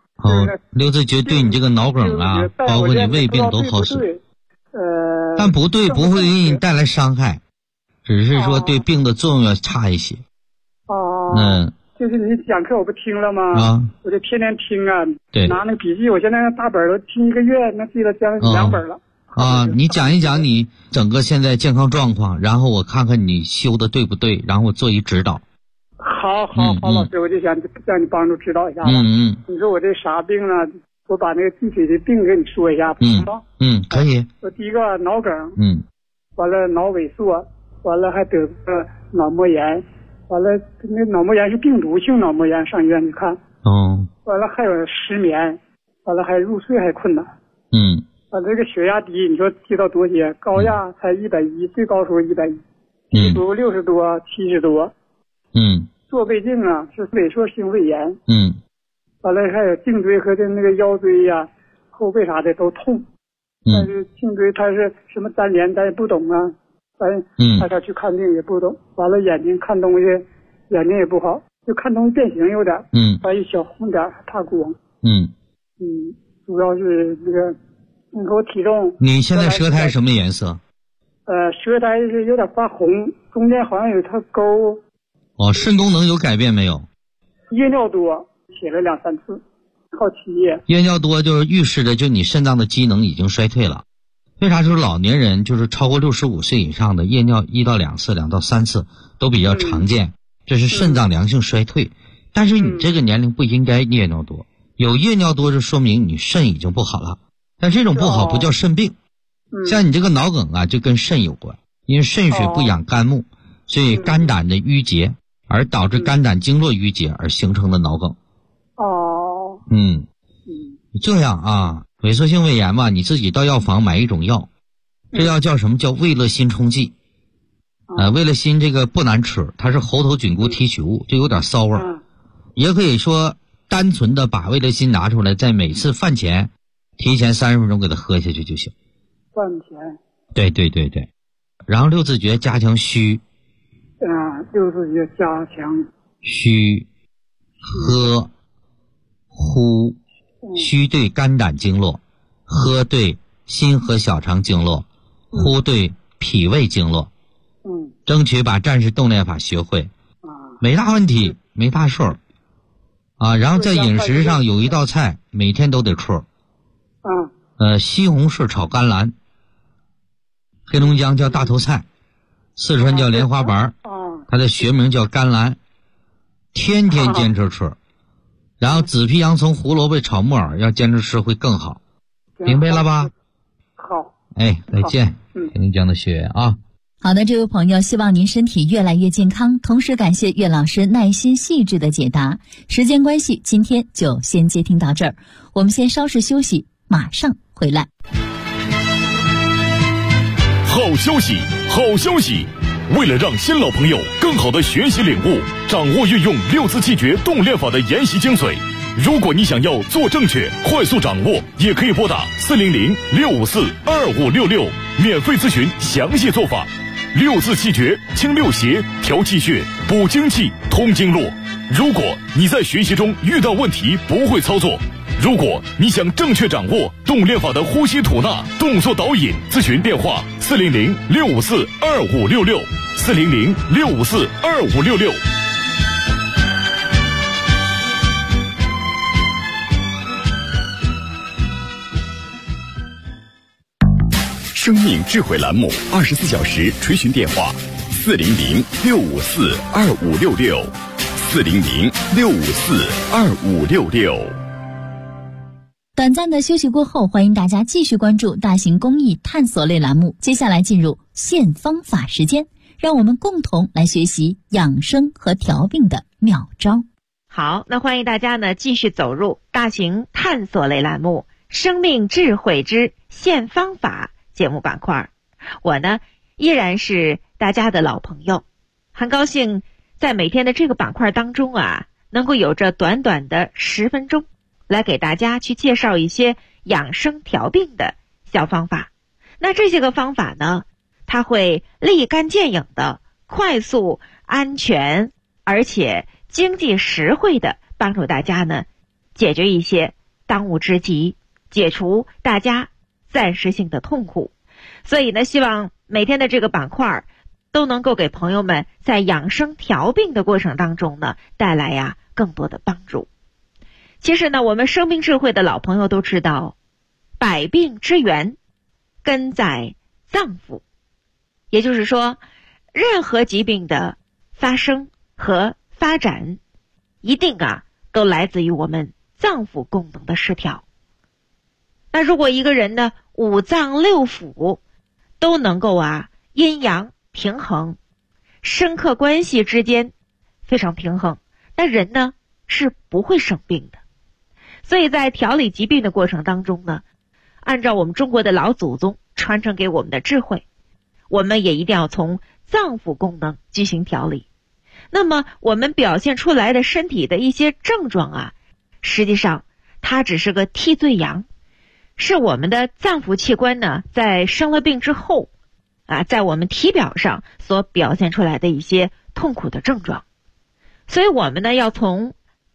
6字诀对你这个脑梗啊，包括你胃病都好使。但不对，不会给你带来伤害，只是说对病的作用要差一些。 就是你讲课我不听了吗？我就天天听啊。 对。 拿那个笔记，我现在大本都听1个月，那记了将近2本了。 你讲一讲你整个现在健康状况，然后我看看你修的对不对，然后我做一指导。 好，老师，我就想让你帮助指导一下吧。你说我这啥病呢？我把那个具体的病给你说一下，行吗？ 可以。 我第一个脑梗。完了脑萎缩，完了还得个脑膜炎。完了，那脑膜炎是病毒性脑膜炎，上医院去看。完了还有失眠，完了还入睡还困难。完了这个血压低，你说低到多些？高压才110，最高时候110，低度60多、70多。做胃镜啊，是萎缩性胃炎。完了还有颈椎和那个腰椎呀、后背啥的都痛。但是颈椎它是什么粘连，咱也不懂啊。大家去看病也不懂，完了眼睛看东西，眼睛也不好，就看东西变形有点，还有小红点，怕光。主要是那个，你看我体重。 你现在舌苔什么颜色？ 舌苔是有点发红，中间好像有条沟。 肾功能有改变没有？ 夜尿多，写了2、3次，靠7页。 夜尿多就是预示着就你肾脏的机能已经衰退了。为啥就是老年人就是超过65岁以上的夜尿1到2次、2到3次都比较常见，这是肾脏良性衰退。但是你这个年龄不应该夜尿多，有夜尿多就说明你肾已经不好了。但这种不好不叫肾病，像你这个脑梗啊就跟肾有关，因为肾水不养肝木，所以肝胆的淤结而导致肝胆经络淤结而形成的脑梗。这样啊，萎缩性胃炎嘛，你自己到药房买一种药， 这药叫什么？叫味乐辛冲剂。味乐辛这个不难吃，它是猴头菌菇提取物，就有点骚味。也可以说单纯的把味乐辛拿出来，在每次饭前提前30分钟给它喝下去就行。 饭前。 对对对对。然后六字诀加强虚。 六字诀加强虚、喝、呼。虚对肝胆经络，喝对心和小肠经络，呼对脾胃经络。争取把战士动练法学会，没大问题，没大事儿。然后在饮食上有一道菜每天都得吃。西红柿炒甘蓝，黑龙江叫大头菜，四川叫莲花白，它的学名叫甘蓝，天天坚持吃。然后紫皮洋葱胡萝卜炒木耳要坚持吃会更好，明白了吧？ 好。 再见。黑龙江的学员啊。 好的，这位朋友，希望您身体越来越健康，同时感谢岳老师耐心细致的解答。时间关系，今天就先接听到这儿，我们先稍事休息，马上回来。 好消息，好消息！为了让新老朋友更好的学习领悟，掌握运用六字气诀动练法的研习精髓，如果你想要做正确，快速掌握，也可以拨打400-654-2566，免费咨询详细做法。六字气诀清六邪，调气血，补精气，通经络。如果你在学习中遇到问题不会操作，如果你想正确掌握动练法的呼吸吐纳、动作导引，咨询电话400-654-2566，400-654-2566。 生命智慧栏目24小时垂询电话400-654-2566，400-654-2566。 短暂的休息过后，欢迎大家继续关注大型公益探索类栏目。接下来进入现方法时间，让我们共同来学习养生和调病的妙招。 好，那欢迎大家呢继续走入大型探索类栏目生命智慧之现方法节目板块。我呢依然是大家的老朋友，很高兴在每天的这个板块当中能够有着短短的10分钟来给大家去介绍一些养生调病的小方法。那这些个方法呢，它会立竿见影的、快速、安全而且经济实惠的帮助大家呢解决一些当务之急，解除大家暂时性的痛苦。所以呢，希望每天的这个板块都能够给朋友们在养生调病的过程当中呢带来更多的帮助。其实呢，我们生命智慧的老朋友都知道，百病之源根在脏腑，也就是说，任何疾病的发生和发展一定都来自于我们脏腑功能的失调。那如果一个人呢五脏六腑都能够阴阳平衡，生克关系之间非常平衡，那人呢是不会生病的。所以在调理疾病的过程当中呢，按照我们中国的老祖宗传承给我们的智慧，我们也一定要从脏腑功能进行调理。那么我们表现出来的身体的一些症状实际上它只是个替罪羊，是我们的脏腑器官呢在生了病之后在我们体表上所表现出来的一些痛苦的症状。所以我们呢要从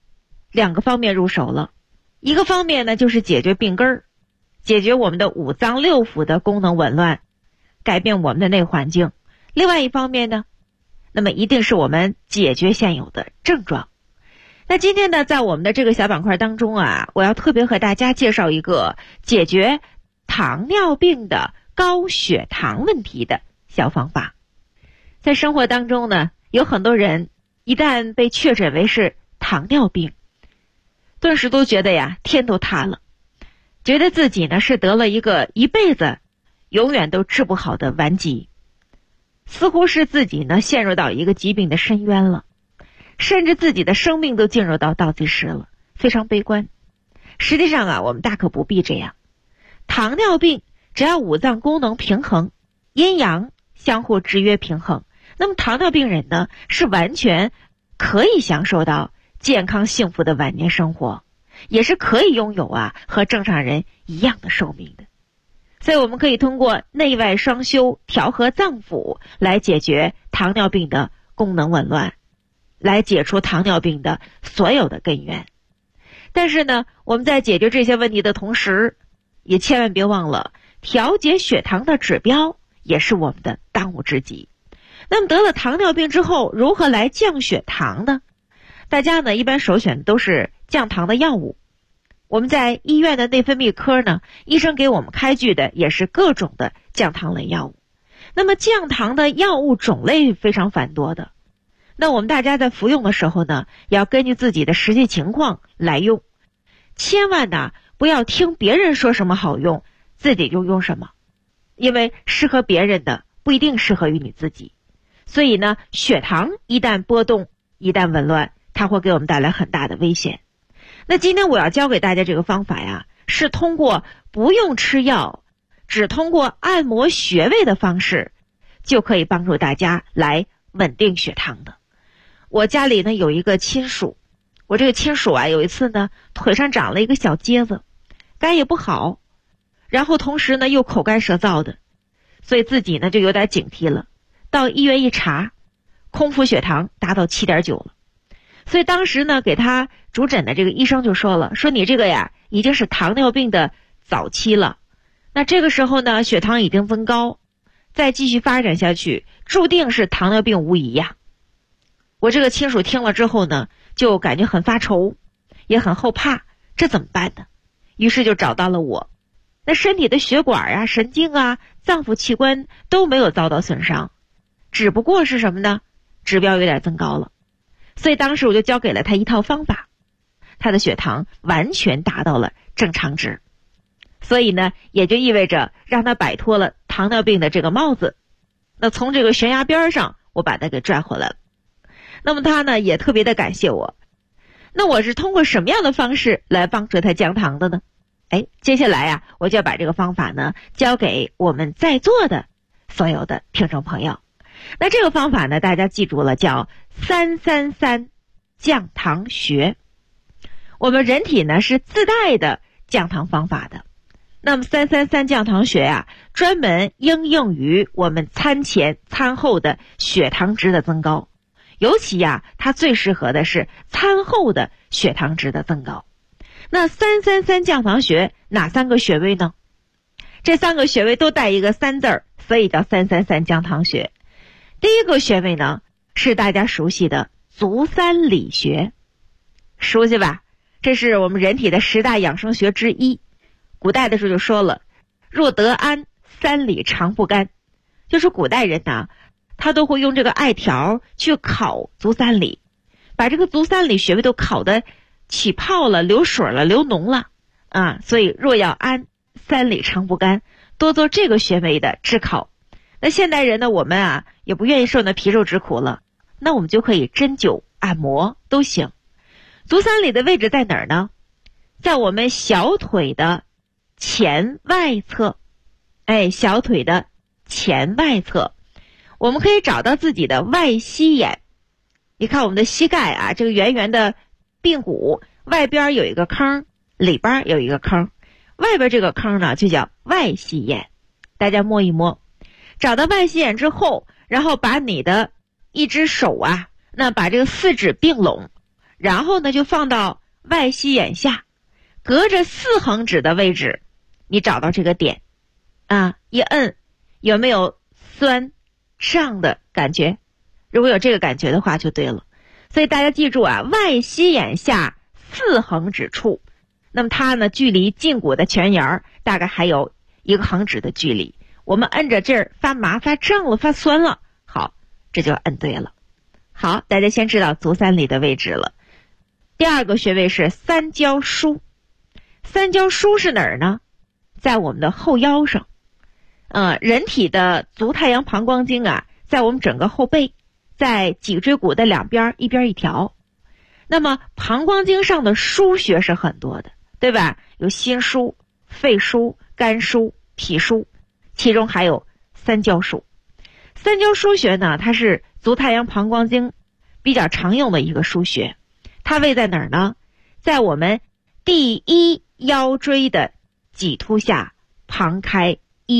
2个方面入手了。一个方面呢就是解决病根儿，解决我们的五脏六腑的功能紊乱，改变我们的内环境。另外一方面呢，那么一定是我们解决现有的症状。那今天呢，在我们的这个小板块当中我要特别和大家介绍一个解决糖尿病的高血糖问题的小方法。在生活当中呢，有很多人一旦被确诊为是糖尿病，顿时都觉得天都塌了，觉得自己呢是得了一个一辈子永远都治不好的顽疾，似乎是自己呢陷入到一个疾病的深渊了，甚至自己的生命都进入到倒计时了，非常悲观。实际上我们大可不必这样。糖尿病只要五脏功能平衡，阴阳相互制约平衡，那么糖尿病人呢是完全可以享受到健康幸福的晚年生活，也是可以拥有和正常人一样的寿命的。所以我们可以通过内外双修，调和脏腑，来解决糖尿病的功能紊乱，来解除糖尿病的所有的根源。但是呢，我们在解决这些问题的同时，也千万别忘了调节血糖的指标也是我们的当务之急。那么得了糖尿病之后，如何来降血糖呢？大家呢一般首选都是降糖的药物。我们在医院的内分泌科呢，医生给我们开具的也是各种的降糖类药物。那么降糖的药物种类非常繁多的，那我们大家在服用的时候呢，要根据自己的实际情况来用，千万呢不要听别人说什么好用，自己就用什么，因为适合别人的不一定适合于你自己。所以呢，血糖一旦波动，一旦紊乱，它会给我们带来很大的危险。那今天我要教给大家这个方法呀，是通过不用吃药，只通过按摩穴位的方式，就可以帮助大家来稳定血糖的。我家里呢有一个亲属，我这个亲属有一次呢腿上长了一个小疖子，肝也不好，然后同时呢又口干舌燥的，所以自己呢就有点警惕了。到医院一查，空腹血糖达到 7.9 了。所以当时呢给他主诊的这个医生就说了，说你这个已经是糖尿病的早期了，那这个时候呢血糖已经增高，再继续发展下去注定是糖尿病无疑呀。我这个亲属听了之后呢，就感觉很发愁，也很后怕，这怎么办呢？于是就找到了我。那身体的血管神经脏腑器官都没有遭到损伤，只不过是什么呢？指标有点增高了。所以当时我就教给了他一套方法，他的血糖完全达到了正常值。所以呢，也就意味着让他摆脱了糖尿病的这个帽子。那从这个悬崖边上，我把他给拽回来了。那么他呢，也特别的感谢我。那我是通过什么样的方式来帮助他降糖的呢？接下来我就要把这个方法呢，交给我们在座的所有的听众朋友。那这个方法呢，大家记住了，叫333降糖穴。我们人体呢是自带的降糖方法的。那么333降糖穴专门应用于我们餐前餐后的血糖值的增高，尤其它最适合的是餐后的血糖值的增高。那333降糖穴哪3个穴位呢？这3个穴位都带一个3字儿，所以叫333降糖穴。第一个穴位呢，是大家熟悉的足三里穴，熟悉吧？这是我们人体的10大养生穴之一。古代的时候就说了，若得安，3里常不干。就是古代人他都会用这个艾条去烤足三里，把这个足三里穴位都烤得起泡了，流水了，流脓了所以若要安，3里常不干，多做这个穴位的炙烤。那现代人呢，我们也不愿意受那皮肉之苦了，那我们就可以针灸按摩都行。足三里的位置在哪儿呢？在我们小腿的前外侧。小腿的前外侧，我们可以找到自己的外膝眼。你看我们的膝盖这个圆圆的髌骨外边有一个坑，里边有一个坑，外边这个坑呢就叫外膝眼。大家摸一摸，找到外膝眼之后，然后把你的一只手那把这个4指并拢，然后呢就放到外膝眼下，隔着4横指的位置，你找到这个点一摁，有没有酸胀的感觉？如果有这个感觉的话就对了。所以大家记住外膝眼下4横指处，那么它呢距离胫骨的前沿大概还有1个横指的距离。我们摁着这儿发麻发胀了发酸了，好，这就摁对了。好，大家先知道足三里的位置了。第二个穴位是三焦腧。三焦腧是哪儿呢？在我们的后腰上。人体的足太阳膀胱经在我们整个后背，在脊椎骨的两边，一边一条。那么膀胱经上的腧穴是很多的，对吧？有心腧、肺腧、肝腧、 脾腧，其中还有三焦腧。三焦腧穴呢，它是足太阳膀胱经比较常用的一个腧穴，它位在哪儿呢？在我们第一腰椎的棘突下旁开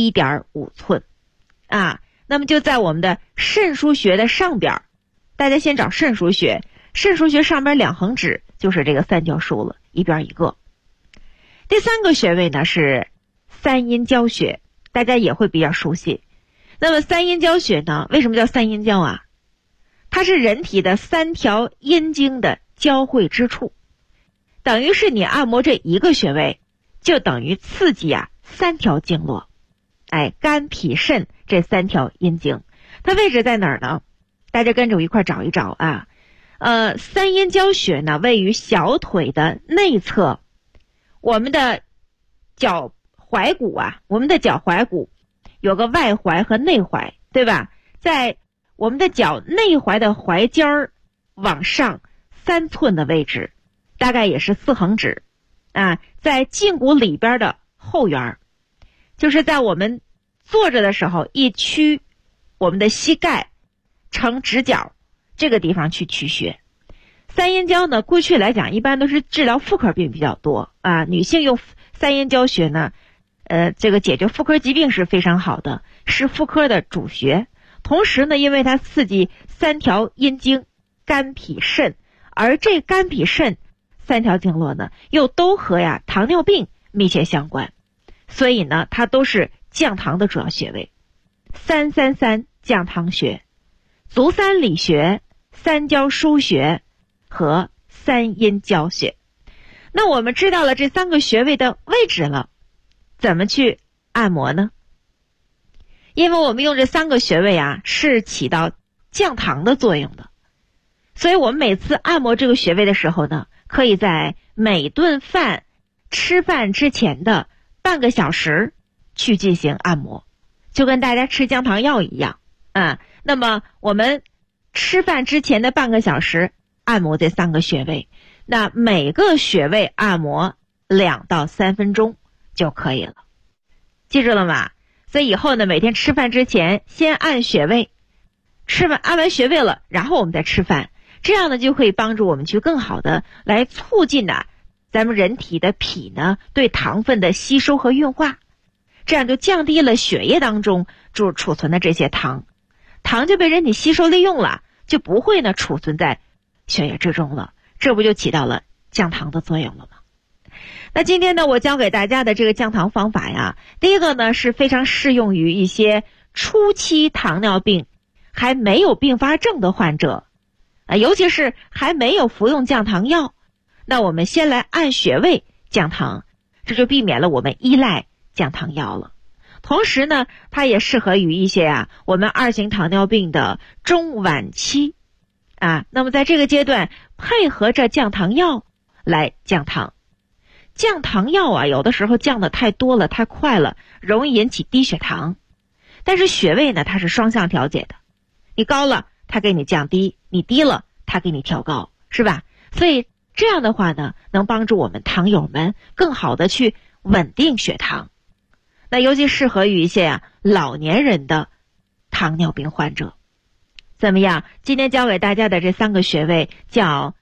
1.5 寸啊。那么就在我们的肾腧穴的上边，大家先找肾腧穴，肾腧穴上边2横指就是这个三焦腧了，一边一个。第3个穴位呢是三阴交穴，大家也会比较熟悉。那么三阴交穴呢，为什么叫三阴交啊？它是人体的3条阴经的交汇之处，等于是你按摩这一个穴位，就等于刺激3条经络，肝脾肾这3条阴经，它位置在哪儿呢？大家跟着我一块找一找啊。三阴交穴呢，位于小腿的内侧，我们的脚踝骨我们的脚踝骨有个外踝和内踝，对吧？在我们的脚内踝的踝尖儿往上3寸的位置，大概也是4横指在胫骨里边的后缘，就是在我们坐着的时候一屈我们的膝盖成直角这个地方去取穴。三阴交呢，过去来讲一般都是治疗妇科病比较多女性用三阴交穴呢这个解决妇科疾病是非常好的，是妇科的主穴。同时呢，因为它刺激3条阴经肝脾肾，而这肝脾肾3条经络呢又都和糖尿病密切相关，所以呢它都是降糖的主要穴位。333降糖穴、足三里穴、三焦腧穴和三阴交穴。那我们知道了这3个穴位的位置了，怎么去按摩呢？因为我们用这3个穴位是起到降糖的作用的，所以我们每次按摩这个穴位的时候呢，可以在每顿饭吃饭之前的半个小时去进行按摩，就跟大家吃降糖药一样那么我们吃饭之前的半个小时按摩这3个穴位，那每个穴位按摩2到3分钟就可以了，记住了吗？所以以后呢，每天吃饭之前先按穴位，按完穴位了，然后我们再吃饭，这样呢就可以帮助我们去更好的来促进咱们人体的脾呢对糖分的吸收和运化，这样就降低了血液当中储存的这些糖就被人体吸收利用了，就不会呢储存在血液之中了，这不就起到了降糖的作用了吗？那今天呢，我教给大家的这个降糖方法第一个呢是非常适用于一些初期糖尿病还没有并发症的患者尤其是还没有服用降糖药，那我们先来按穴位降糖，这就避免了我们依赖降糖药了。同时呢，它也适合于一些我们2型糖尿病的中晚期那么在这个阶段配合着降糖药来降糖。降糖药有的时候降的太多了太快了，容易引起低血糖，但是穴位呢它是双向调节的，你高了它给你降低，你低了它给你调高，是吧？所以这样的话呢，能帮助我们糖友们更好的去稳定血糖。那尤其适合于一些老年人的糖尿病患者。怎么样？今天教给大家的这3个穴位叫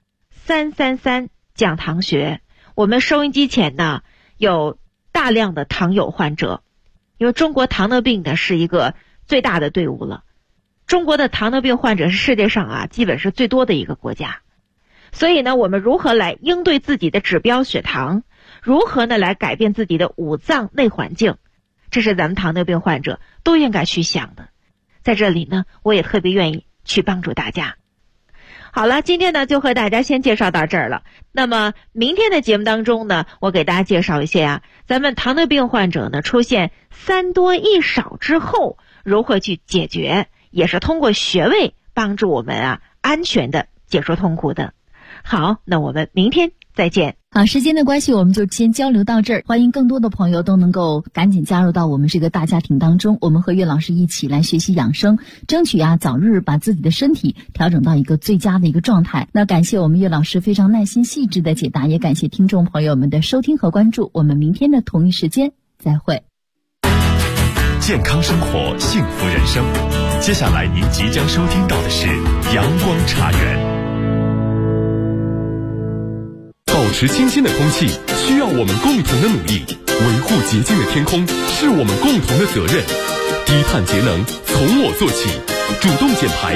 333降糖穴。我们收音机前呢有大量的糖友患者，因为中国糖尿病呢是一个最大的队伍了，中国的糖尿病患者是世界上基本是最多的一个国家，所以呢我们如何来应对自己的指标血糖，如何呢来改变自己的五脏内环境，这是咱们糖尿病患者都应该去想的。在这里呢我也特别愿意去帮助大家。好了，今天呢就和大家先介绍到这儿了。那么明天的节目当中呢，我给大家介绍一些咱们糖尿病患者呢出现3多1少之后如何去解决，也是通过穴位帮助我们安全的解除痛苦的。好，那我们明天再见。 好，时间的关系我们就先交流到这儿，欢迎更多的朋友都能够赶紧加入到我们这个大家庭当中，我们和岳老师一起来学习养生，争取早日把自己的身体调整到一个最佳的一个状态。那感谢我们岳老师非常耐心细致的解答，也感谢听众朋友们的收听和关注，我们明天的同一时间再会。 健康生活，幸福人生。接下来您即将收听到的是阳光茶园。 保持清新的空气需要我们共同的努力，维护洁净的天空是我们共同的责任。低碳节能从我做起，主动减排